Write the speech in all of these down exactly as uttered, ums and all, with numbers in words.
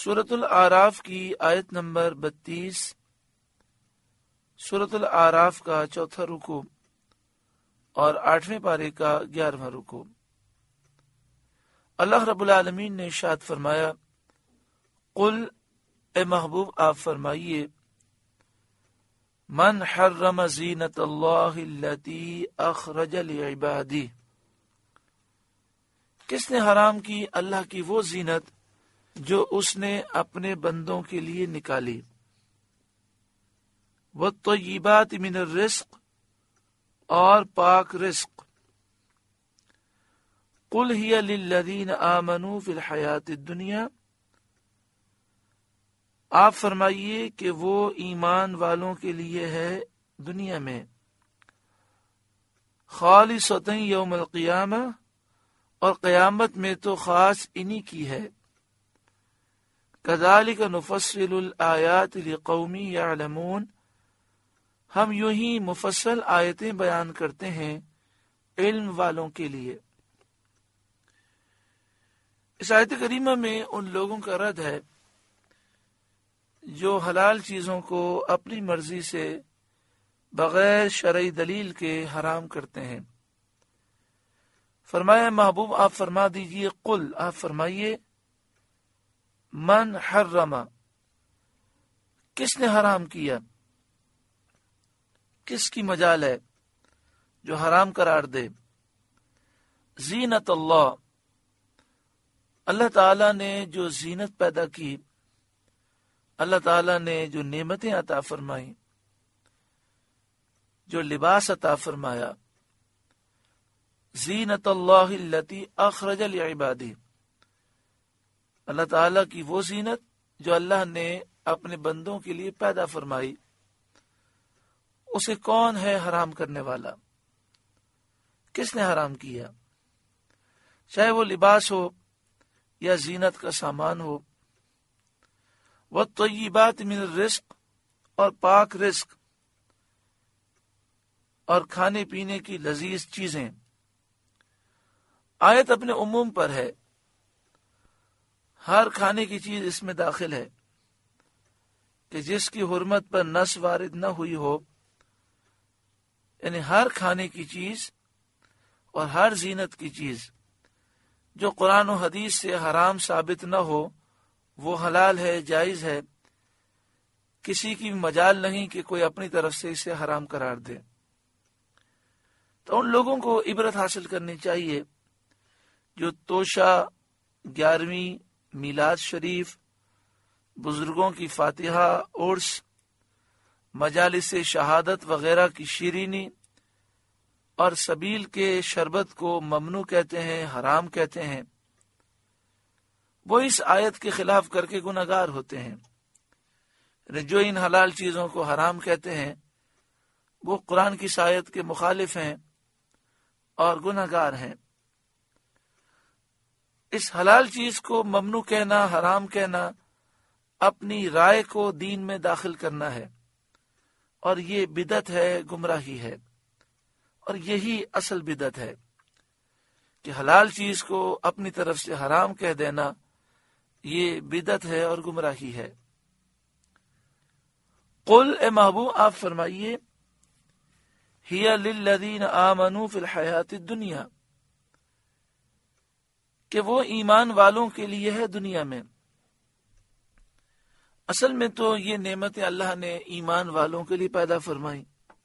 سورۃ الاعراف کی آیت نمبر بتیس، سورۃ الاعراف کا چوتھا رکوع اور آٹھویں پارے کا گیارہواں رکوع۔ اللہ رب العالمین نے ارشاد فرمایا، قل اے محبوب آپ فرمائیے، من حرم زینت اللہ التی اخرج لعبادہ، کس نے حرام کی اللہ کی وہ زینت جو اس نے اپنے بندوں کے لیے نکالی، والطیبات من الرزق، اور پاک رزق، قل ہی للذین آمنوا فی الحیات الدنیا، آپ فرمائیے کہ وہ ایمان والوں کے لیے ہے دنیا میں، خالصۃ یوم القیامہ، اور قیامت میں تو خاص انہی کی ہے، کذالک نفصل الآیات لقوم یعلمون، ہم یوں ہی مفصل آیتیں بیان کرتے ہیں علم والوں کے لیے۔ اس آیت کریمہ میں ان لوگوں کا رد ہے جو حلال چیزوں کو اپنی مرضی سے بغیر شرعی دلیل کے حرام کرتے ہیں۔ فرمایا محبوب آپ فرما دیجئے، قل آپ فرمائیے، من حرم، کس نے حرام کیا، کس کی مجال ہے جو حرام قرار دے، زینت اللہ، اللہ تعالی نے جو زینت پیدا کی، اللہ تعالی نے جو نعمتیں عطا فرمائیں، جو لباس عطا فرمایا، زینت اللہ التی اخرج لعبادہ، اللہ تعالیٰ کی وہ زینت جو اللہ نے اپنے بندوں کے لیے پیدا فرمائی، اسے کون ہے حرام کرنے والا، کس نے حرام کیا، چاہے وہ لباس ہو یا زینت کا سامان ہو، والطیبات من الرزق، اور پاک رزق اور کھانے پینے کی لذیذ چیزیں۔ آیت اپنے عموم پر ہے، ہر کھانے کی چیز اس میں داخل ہے کہ جس کی حرمت پر نص وارد نہ ہوئی ہو، یعنی ہر کھانے کی چیز اور ہر زینت کی چیز جو قرآن و حدیث سے حرام ثابت نہ ہو وہ حلال ہے، جائز ہے، کسی کی مجال نہیں کہ کوئی اپنی طرف سے اسے حرام قرار دے۔ تو ان لوگوں کو عبرت حاصل کرنی چاہیے جو توشہ، گیارہویں میلاد شریف، بزرگوں کی فاتحہ، عرس، مجالس شہادت وغیرہ کی شیرینی اور سبیل کے شربت کو ممنوع کہتے ہیں، حرام کہتے ہیں، وہ اس آیت کے خلاف کر کے گناہگار ہوتے ہیں۔ جو ان حلال چیزوں کو حرام کہتے ہیں وہ قرآن کی اس آیت کے مخالف ہیں اور گناہگار ہیں۔ اس حلال چیز کو ممنوع کہنا، حرام کہنا، اپنی رائے کو دین میں داخل کرنا ہے، اور یہ بدعت ہے، گمراہی ہے، اور یہی اصل بدعت ہے کہ حلال چیز کو اپنی طرف سے حرام کہہ دینا، یہ بدعت ہے اور گمراہی ہے۔ قل اے محبوب آپ فرمائیے، ہی للذین آمنوا فی الحیات الدنیا، کہ وہ ایمان والوں کے لیے ہے دنیا میں۔ اصل میں تو یہ نعمتیں اللہ نے ایمان والوں کے لیے پیدا فرمائی،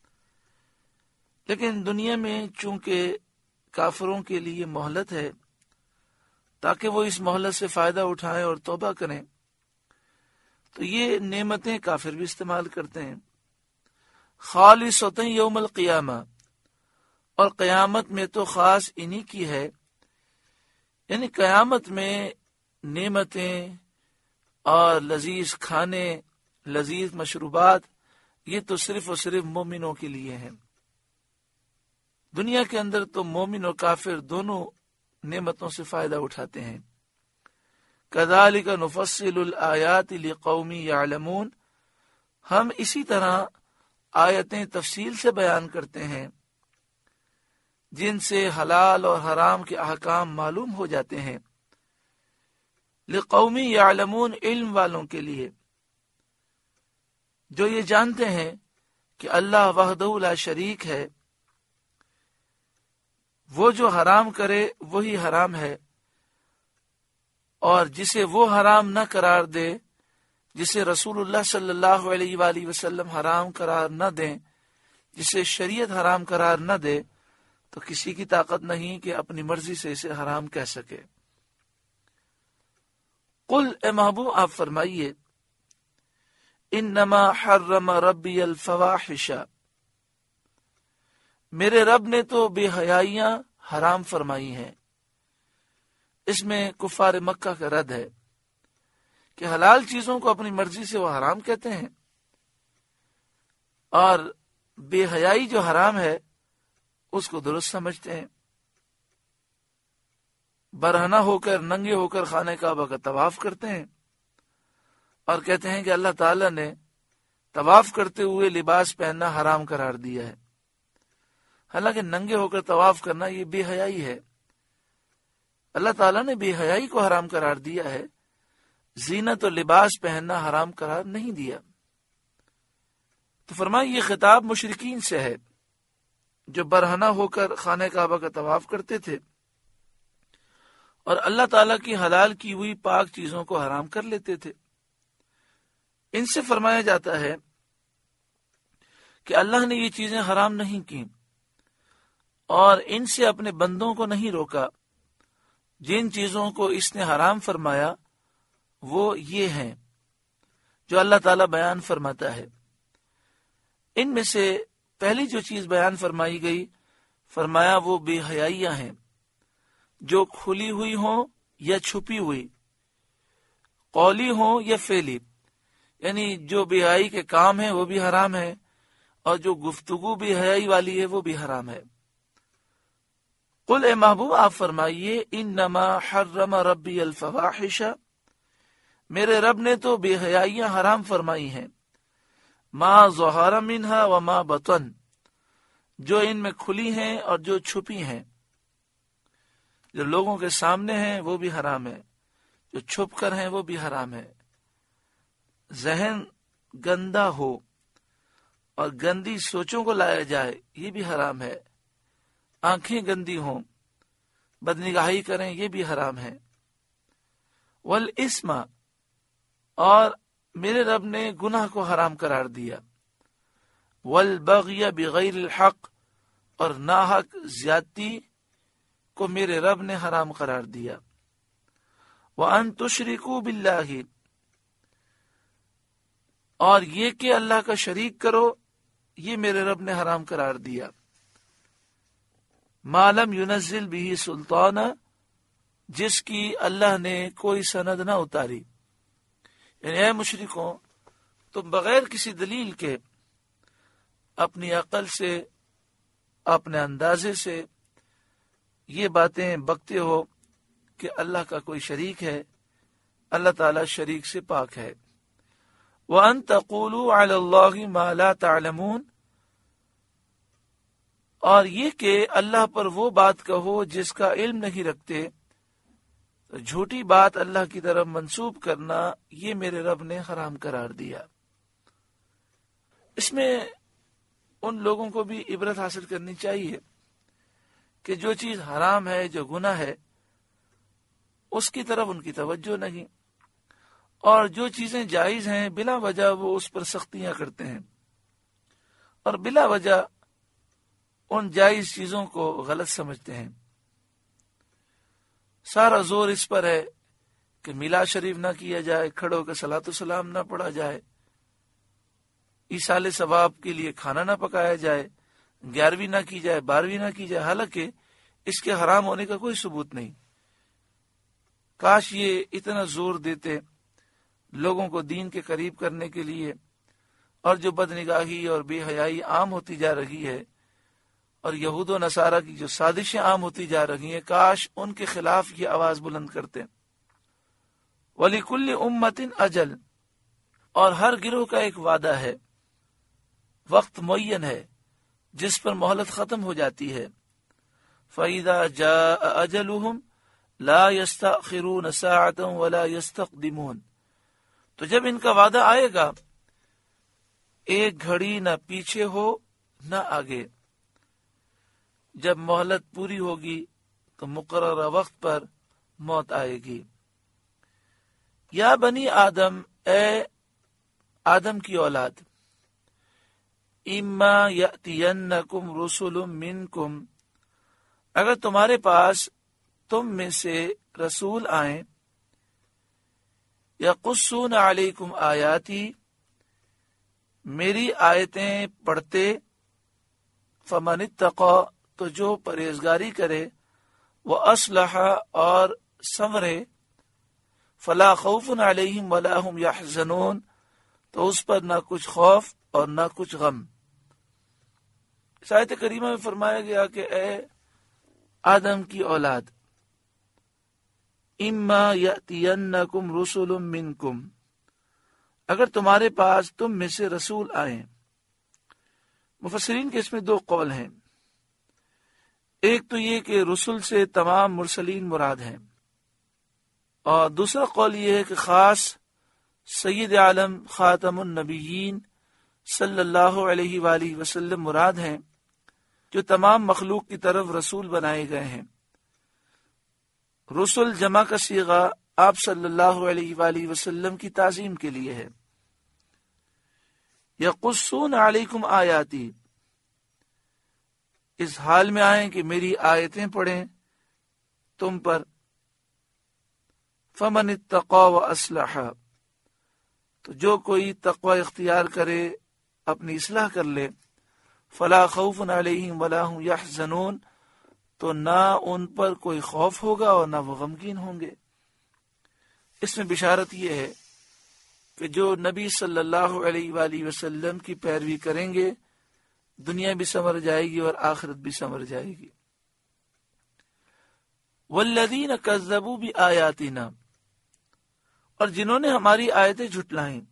لیکن دنیا میں چونکہ کافروں کے لیے مہلت ہے تاکہ وہ اس مہلت سے فائدہ اٹھائیں اور توبہ کریں، تو یہ نعمتیں کافر بھی استعمال کرتے ہیں۔ خالصۃ یوم القیامہ، اور قیامت میں تو خاص انہی کی ہے، یعنی قیامت میں نعمتیں اور لذیذ کھانے، لذیذ مشروبات، یہ تو صرف اور صرف مومنوں کے لیے ہیں۔ دنیا کے اندر تو مومن اور کافر دونوں نعمتوں سے فائدہ اٹھاتے ہیں۔ کذالک نفصل الآیات لقوم یعلمون، ہم اسی طرح آیتیں تفصیل سے بیان کرتے ہیں جن سے حلال اور حرام کے احکام معلوم ہو جاتے ہیں، لقوم یعلمون، علم والوں کے لیے جو یہ جانتے ہیں کہ اللہ وحدہ لا شریک ہے، وہ جو حرام کرے وہی حرام ہے، اور جسے وہ حرام نہ قرار دے، جسے رسول اللہ صلی اللہ علیہ وآلہ وسلم حرام قرار نہ دیں، جسے شریعت حرام قرار نہ دے، تو کسی کی طاقت نہیں کہ اپنی مرضی سے اسے حرام کہہ سکے۔ قل، اے محبوب آپ فرمائیے، انما حرم ربی الفواحش، میرے رب نے تو بے حیائیاں حرام فرمائی ہیں۔ اس میں کفار مکہ کا رد ہے کہ حلال چیزوں کو اپنی مرضی سے وہ حرام کہتے ہیں، اور بے حیائی جو حرام ہے اس کو درست سمجھتے ہیں۔ برہنہ ہو کر، ننگے ہو کر خانہ کعبہ کا طواف کرتے ہیں اور کہتے ہیں کہ اللہ تعالیٰ نے طواف کرتے ہوئے لباس پہننا حرام قرار دیا ہے، حالانکہ ننگے ہو کر طواف کرنا یہ بے حیائی ہے۔ اللہ تعالیٰ نے بے حیائی کو حرام قرار دیا ہے، زینت و لباس پہننا حرام قرار نہیں دیا۔ تو فرمایا یہ خطاب مشرکین سے ہے جو برہنہ ہو کر خانہ کعبہ کا طواف کرتے تھے اور اللہ تعالیٰ کی حلال کی ہوئی پاک چیزوں کو حرام کر لیتے تھے۔ ان سے فرمایا جاتا ہے کہ اللہ نے یہ چیزیں حرام نہیں کی اور ان سے اپنے بندوں کو نہیں روکا۔ جن چیزوں کو اس نے حرام فرمایا وہ یہ ہیں جو اللہ تعالیٰ بیان فرماتا ہے۔ ان میں سے پہلی جو چیز بیان فرمائی گئی، فرمایا وہ بے حیائیاں ہیں، جو کھلی ہوئی ہوں یا چھپی ہوئی، قولی ہوں یا فعلی، یعنی جو بے حیائی کے کام ہیں وہ بھی حرام ہے، اور جو گفتگو بے حیائی والی ہے وہ بھی حرام ہے۔ قل، اے محبوب آپ فرمائیے، انما حرم ربی الفواحش، میرے رب نے تو بے حیائیاں حرام فرمائی ہیں، ما ظہر منہا وما بطن، جو ان میں کھلی ہیں اور جو چھپی ہیں، جو لوگوں کے سامنے ہیں وہ بھی حرام ہے، جو چھپ کر ہیں وہ بھی حرام ہے۔ ذہن گندا ہو اور گندی سوچوں کو لایا جائے یہ بھی حرام ہے، آنکھیں گندی ہوں، بدنگاہی کریں یہ بھی حرام ہے۔ والاسم، اور میرے رب نے گناہ کو حرام قرار دیا۔ والبغی بغیر الحق، اور ناحق زیادتی کو میرے رب نے حرام قرار دیا۔ وَأَن تُشْرِكُوا بِاللَّهِ، اور یہ کہ اللہ کا شریک کرو یہ میرے رب نے حرام قرار دیا۔ ما لم ينزل به سلطانا، جس کی اللہ نے کوئی سند نہ اتاری۔ یعنی اے مشرکوں، تم بغیر کسی دلیل کے اپنی عقل سے، اپنے اندازے سے یہ باتیں بکتے ہو کہ اللہ کا کوئی شریک ہے، اللہ تعالی شریک سے پاک ہے۔ وَأَن تَقُولُوا عَلَى اللَّهِ مَا لَا تَعْلَمُونَ، اور یہ کہ اللہ پر وہ بات کہو جس کا علم نہیں رکھتے، تو جھوٹی بات اللہ کی طرف منسوب کرنا یہ میرے رب نے حرام قرار دیا۔ اس میں ان لوگوں کو بھی عبرت حاصل کرنی چاہیے کہ جو چیز حرام ہے، جو گناہ ہے، اس کی طرف ان کی توجہ نہیں، اور جو چیزیں جائز ہیں بلا وجہ وہ اس پر سختیاں کرتے ہیں، اور بلا وجہ ان جائز چیزوں کو غلط سمجھتے ہیں۔ سارا زور اس پر ہے کہ میلاد شریف نہ کیا جائے، کھڑے ہو کے صلاۃ السلام نہ پڑھا جائے، ایصال ثواب کے لیے کھانا نہ پکایا جائے، گیارہویں نہ کی جائے، بارہویں نہ کی جائے، حالانکہ اس کے حرام ہونے کا کوئی ثبوت نہیں۔ کاش یہ اتنا زور دیتے لوگوں کو دین کے قریب کرنے کے لیے، اور جو بدنگاہی اور بے حیائی عام ہوتی جا رہی ہے، اور یہود و نصارہ کی جو سازشیں عام ہوتی جا رہی ہیں، کاش ان کے خلاف یہ آواز بلند کرتے۔ وَلِكُلِّ أُمَّةٍ أَجَلٌ، اور ہر گروہ کا ایک وعدہ ہے، وقت معین ہے جس پر مہلت ختم ہو جاتی ہے۔ فَإِذَا جَاءَ أَجَلُهُمْ، لا یستأخرون ساعۃ ولا یستقدمون، تو جب ان کا وعدہ آئے گا ایک گھڑی نہ پیچھے ہو نہ آگے، جب مہلت پوری ہوگی تو مقررہ وقت پر موت آئے گی۔ یا بنی آدم، اے آدم کی اولاد، اما یأتینکم رسل منکم، اگر تمہارے پاس تم میں سے رسول آئیں، یقصون علیکم آیاتی، میری آیتیں پڑھتے، فمن اتقی، تو جو پرہیزگاری کرے، واصلح، اور سنورے، فلا خوف علیہم ولا هم یحزنون، تو اس پر نہ کچھ خوف اور نہ کچھ غم۔ اس آیت کریمہ میں فرمایا گیا کہ اے آدم کی اولاد، اما یأتینکم رسل منکم، اگر تمہارے پاس تم میں سے رسول آئیں۔ مفسرین کے اس میں دو قول ہیں، ایک تو یہ کہ رسل سے تمام مرسلین مراد ہیں، اور دوسرا قول یہ ہے کہ خاص سید عالم خاتم النبیین صلی اللہ علیہ وآلہ وسلم مراد ہیں، جو تمام مخلوق کی طرف رسول بنائے گئے ہیں۔ رسل جمع کا صیغہ آپ صلی اللہ علیہ وآلہ وسلم کی تعظیم کے لیے ہے۔ یقصون علیکم آیاتی، اس حال میں آئیں کہ میری آیتیں پڑھیں تم پر، فمن اتقی واصلح، تو جو کوئی تقوی اختیار کرے، اپنی اصلاح کر لے، فلا خوف علیہم ولا هم یحزنون، تو نہ ان پر کوئی خوف ہوگا اور نہ وہ غمگین ہوں گے۔ اس میں بشارت یہ ہے کہ جو نبی صلی اللہ علیہ وآلہ وسلم کی پیروی کریں گے، دنیا بھی سنور جائے گی اور آخرت بھی سنور جائے گی۔ والذین کذبوا بآیاتنا، اور جنہوں نے ہماری آیتیں جھٹلائیں،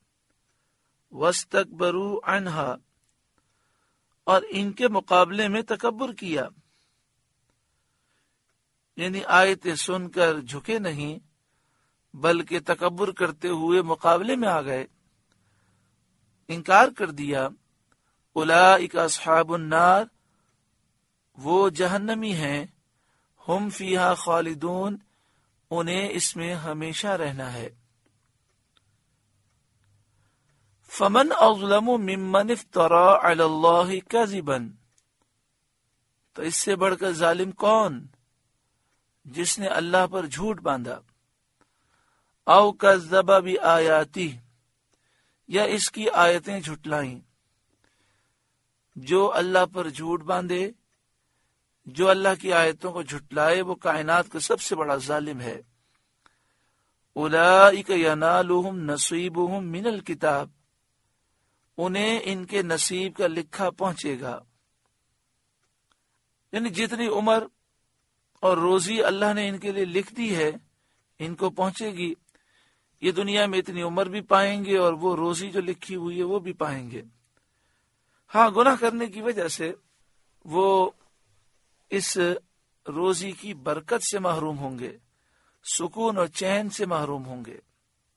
واستکبروا عنہا، اور ان کے مقابلے میں تکبر کیا، یعنی آیتیں سن کر جھکے نہیں بلکہ تکبر کرتے ہوئے مقابلے میں آ گئے، انکار کر دیا، اولئک اصحاب النار، وہ جہنمی ہیں، ہم فیہا خالدون، انہیں اس میں ہمیشہ رہنا ہے۔ فمن اظلم ممن افترى علی اللہ کذبا، تو اس سے بڑھ کر ظالم کون جس نے اللہ پر جھوٹ باندھا، او کذب بآیاتہ، یا اس کی آیتیں جھٹلائیں۔ جو اللہ پر جھوٹ باندھے، جو اللہ کی آیتوں کو جھٹلائے، وہ کائنات کا سب سے بڑا ظالم ہے۔ اولئک ینالہم نصیبہم من الکتاب، انہیں ان کے نصیب کا لکھا پہنچے گا، یعنی جتنی عمر اور روزی اللہ نے ان کے لیے لکھ دی ہے ان کو پہنچے گی۔ یہ دنیا میں اتنی عمر بھی پائیں گے اور وہ روزی جو لکھی ہوئی ہے وہ بھی پائیں گے۔ ہاں، گناہ کرنے کی وجہ سے وہ اس روزی کی برکت سے محروم ہوں گے، سکون اور چین سے محروم ہوں گے۔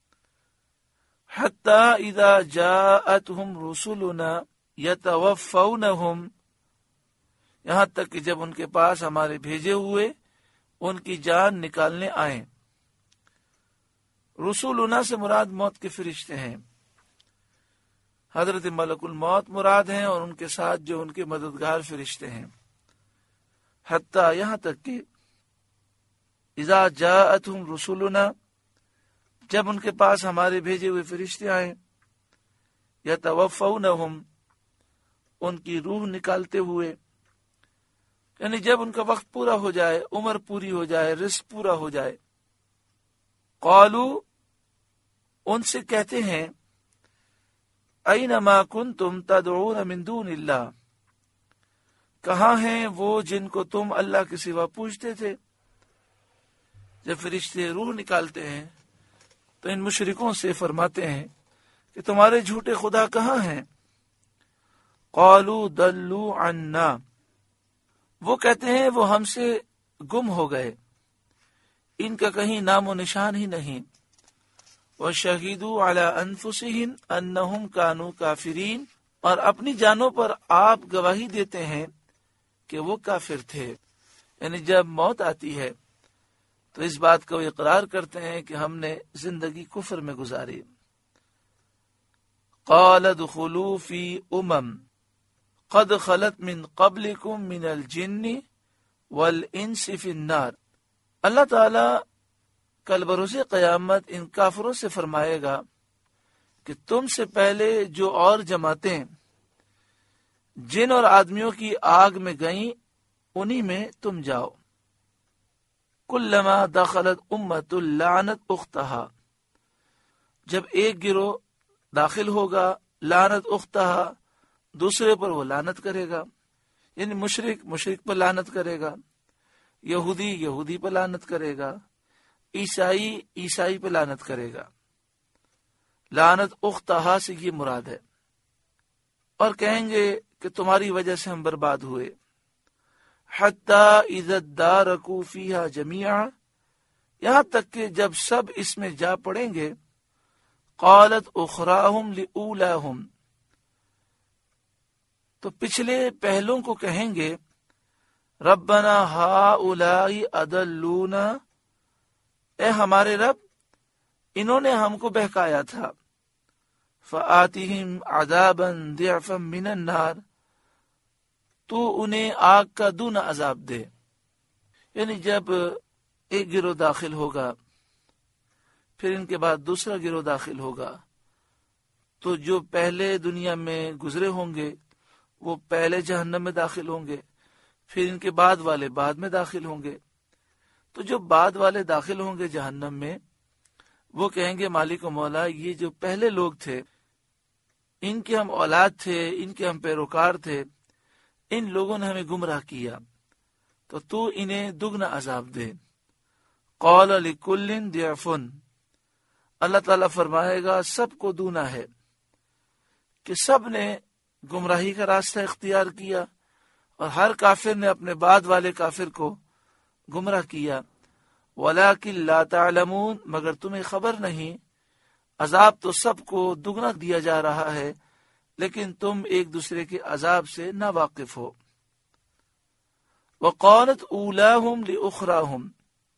حتی اذا جاءتہم رسلنا یتوفونہم، یہاں تک کہ جب ان کے پاس ہمارے بھیجے ہوئے ان کی جان نکالنے آئیں۔ رسولنا سے مراد موت کے فرشتے ہیں، حضرت ملک الموت مراد ہیں، اور ان کے ساتھ جو ان کے مددگار فرشتے ہیں۔ حتیٰ، یہاں تک کہ اذا جاءتہم رسولنا، جب ان کے پاس ہمارے بھیجے ہوئے فرشتے آئیں، یتوفونہم، ان کی روح نکالتے ہوئے، یعنی جب ان کا وقت پورا ہو جائے، عمر پوری ہو جائے، رزق پورا ہو جائے، قالو، ان سے کہتے ہیں، اینما کنتم تدعون من دون اللہ، کہاں ہیں وہ جن کو تم اللہ کے سوا پوجتے تھے؟ جب فرشتے روح نکالتے ہیں تو ان مشرکوں سے فرماتے ہیں کہ تمہارے جھوٹے خدا کہاں ہیں؟ قالوا ضلوا عنا، وہ کہتے ہیں وہ ہم سے گم ہو گئے، ان کا کہیں نام و نشان ہی نہیں۔ وَشَهِدُوا عَلَىٰ أَنفُسِهِمْ أَنَّهُمْ كَانُوا كَافِرِينَ، اور اپنی جانوں پر آپ گواہی دیتے ہیں کہ وہ کافر تھے، یعنی جب موت آتی ہے تو اس بات کو اقرار کرتے ہیں کہ ہم نے زندگی کفر میں گزاری۔ قَالَ ادْخُلُوا فِي أُمَمٍ قَدْ خَلَتْ مِنْ قَبْلِكُمْ مِنَ الْجِنِّ وَالْإِنسِ فِي النَّارِ، اللہ تعالیٰ کل بروز قیامت ان کافروں سے فرمائے گا کہ تم سے پہلے جو اور جماعتیں جن اور آدمیوں کی آگ میں گئیں انہی میں تم جاؤ۔ کلما دخلت امت لعنت اختہا، جب ایک گروہ داخل ہوگا لعنت اختہا، دوسرے پر وہ لعنت کرے گا، یعنی مشرک مشرک پر لعنت کرے گا، یہودی یہودی پر لعنت کرے گا، عیسائی عیسائی پہ لعنت کرے گا۔ لعنت اختہا سے یہ مراد ہے، اور کہیں گے کہ تمہاری وجہ سے ہم برباد ہوئے۔ حتی اذا ادارکوا فیہا جمیعا، یہاں تک کہ جب سب اس میں جا پڑیں گے، قالت اخراہم لأولاہم، تو پچھلے پہلوں کو کہیں گے ربنا ہؤلاء اضلونا، اے ہمارے رب انہوں نے ہم کو بہکایا تھا، فآتہم عذابا ضعفا من النار، تو انہیں آگ کا دونا عذاب دے۔ یعنی جب ایک گروہ داخل ہوگا پھر ان کے بعد دوسرا گروہ داخل ہوگا، تو جو پہلے دنیا میں گزرے ہوں گے وہ پہلے جہنم میں داخل ہوں گے، پھر ان کے بعد والے بعد میں داخل ہوں گے۔ تو جو بعد والے داخل ہوں گے جہنم میں، وہ کہیں گے مالک و مولا، یہ جو پہلے لوگ تھے ان کے ہم اولاد تھے، ان کے ہم پیروکار تھے، ان لوگوں نے ہمیں گمراہ کیا، تو تو انہیں دگنا عذاب دے۔ قال لکل ضعف، اللہ تعالیٰ فرمائے گا سب کو دونا ہے، کہ سب نے گمراہی کا راستہ اختیار کیا اور ہر کافر نے اپنے بعد والے کافر کو گمراہ کیا۔ وَلَٰكِن لَا تَعْلَمُونَ، مگر تمہیں خبر نہیں، عذاب تو سب کو دگنا دیا جا رہا ہے، لیکن تم ایک دوسرے کے عذاب سے نا واقف ہو۔ وَقَالَتْ أُولَاهُمْ لِأُخْرَاهُمْ،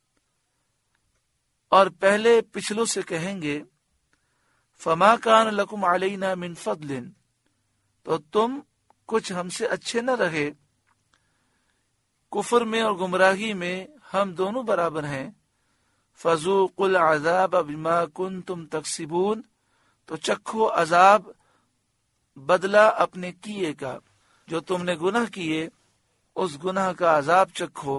اور پہلے پچھلوں سے کہیں گے فَمَا كَانَ لَكُمْ عَلَيْنَا مِنْ فَضْلٍ، تو تم کچھ ہم سے اچھے نہ رہے، کفر میں اور گمراہی میں ہم دونوں برابر ہیں۔ فَذُوقُوا الْعَذَابَ بِمَا كُنْتُمْ تَكْسِبُونَ، تو چکھو عذاب بدلہ اپنے کیے کا، جو تم نے گناہ کیے اس گناہ کا عذاب چکھو۔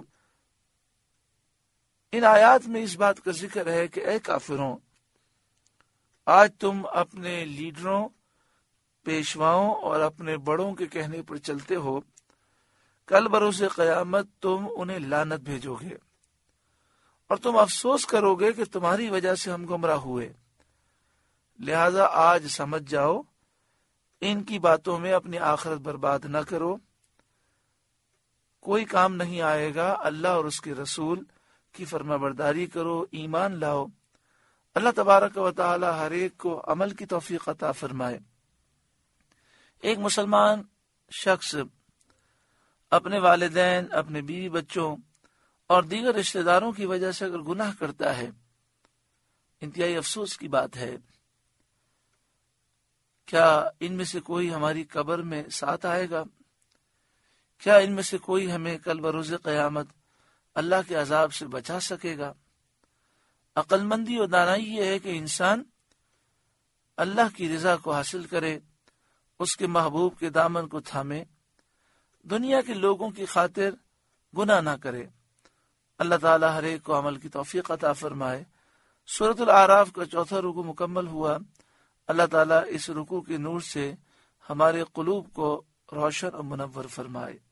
ان آیات میں اس بات کا ذکر ہے کہ اے کافروں، آج تم اپنے لیڈروں، پیشواؤں اور اپنے بڑوں کے کہنے پر چلتے ہو، کل بروز قیامت تم انہیں لعنت بھیجو گے اور تم افسوس کرو گے کہ تمہاری وجہ سے ہم گمراہ ہوئے۔ لہذا آج سمجھ جاؤ، ان کی باتوں میں اپنی آخرت برباد نہ کرو، کوئی کام نہیں آئے گا۔ اللہ اور اس کے رسول کی فرما برداری کرو، ایمان لاؤ۔ اللہ تبارک و تعالی ہر ایک کو عمل کی توفیق عطا فرمائے۔ ایک مسلمان شخص اپنے والدین، اپنے بیوی بچوں اور دیگر رشتہ داروں کی وجہ سے اگر گناہ کرتا ہے، انتہائی افسوس کی بات ہے۔ کیا ان میں سے کوئی ہماری قبر میں ساتھ آئے گا؟ کیا ان میں سے کوئی ہمیں کل بروز قیامت اللہ کے عذاب سے بچا سکے گا؟ عقل مندی اور دانائی یہ ہے کہ انسان اللہ کی رضا کو حاصل کرے، اس کے محبوب کے دامن کو تھامے، دنیا کے لوگوں کی خاطر گناہ نہ کرے۔ اللہ تعالی ہر ایک کو عمل کی توفیق عطا فرمائے۔ سورۃ الاعراف کا چوتھا رکوع مکمل ہوا۔ اللہ تعالیٰ اس رکوع کے نور سے ہمارے قلوب کو روشن اور منور فرمائے۔